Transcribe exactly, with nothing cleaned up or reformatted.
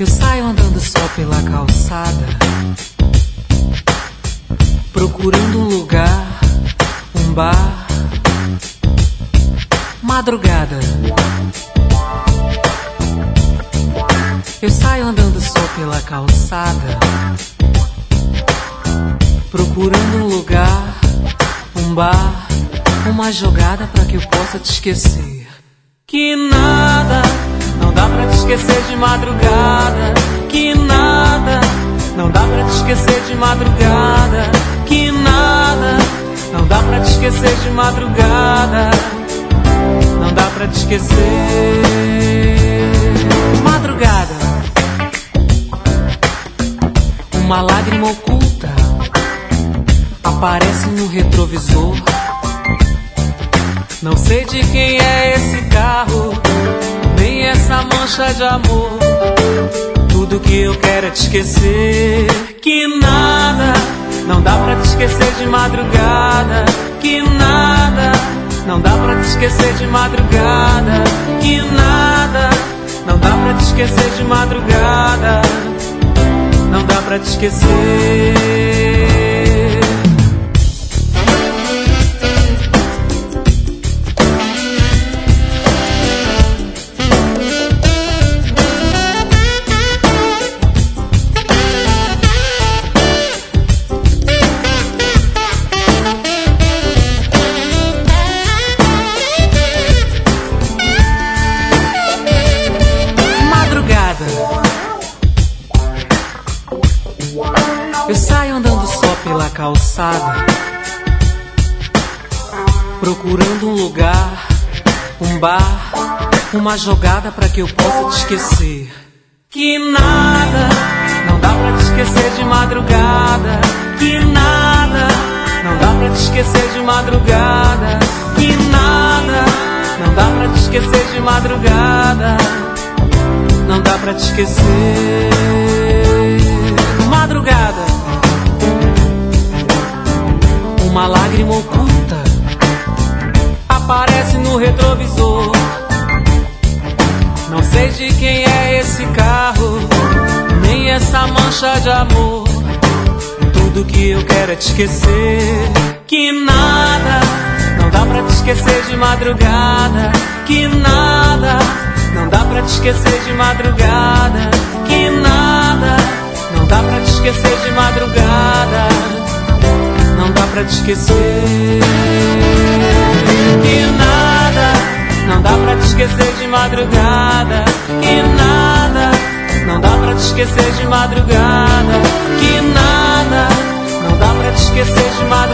Eu saio andando só pela calçada, procurando um lugar, um bar. Madrugada. Eu saio andando só pela calçada, procurando um lugar, um bar, uma jogada pra que eu possa te esquecer. Que nada, não dá pra te esquecer de madrugada. Que nada, não dá pra te esquecer de madrugada. Que nada, não dá pra te esquecer de madrugada. Não dá pra te esquecer. Madrugada. Uma lágrima oculta aparece no retrovisor. Não sei de quem é esse carro, nem essa mancha de amor. Tudo que eu quero é te esquecer. Que nada, não dá pra te esquecer de madrugada. Que nada, não dá pra te esquecer de madrugada. Que nada, não dá pra te esquecer de madrugada. Não dá pra te esquecer. Eu saio andando só pela calçada, procurando um lugar, um bar, uma jogada pra que eu possa te esquecer. Que nada, não dá pra te esquecer de madrugada. Que nada, não dá pra te esquecer de madrugada. Que nada, não dá pra te esquecer de madrugada. Não dá pra te esquecer. Madrugada. Uma lágrima oculta aparece no retrovisor. Não sei de quem é esse carro, nem essa mancha de amor. Tudo que eu quero é te esquecer. Que nada, não dá pra te esquecer de madrugada. Que nada, não dá pra te esquecer de madrugada. Que nada, não dá pra te esquecer de madrugada. Não dá pra te esquecer. Que nada, não dá pra te esquecer de madrugada. Que nada, não dá pra te esquecer de madrugada. Que nada, não dá pra te esquecer de madrugada.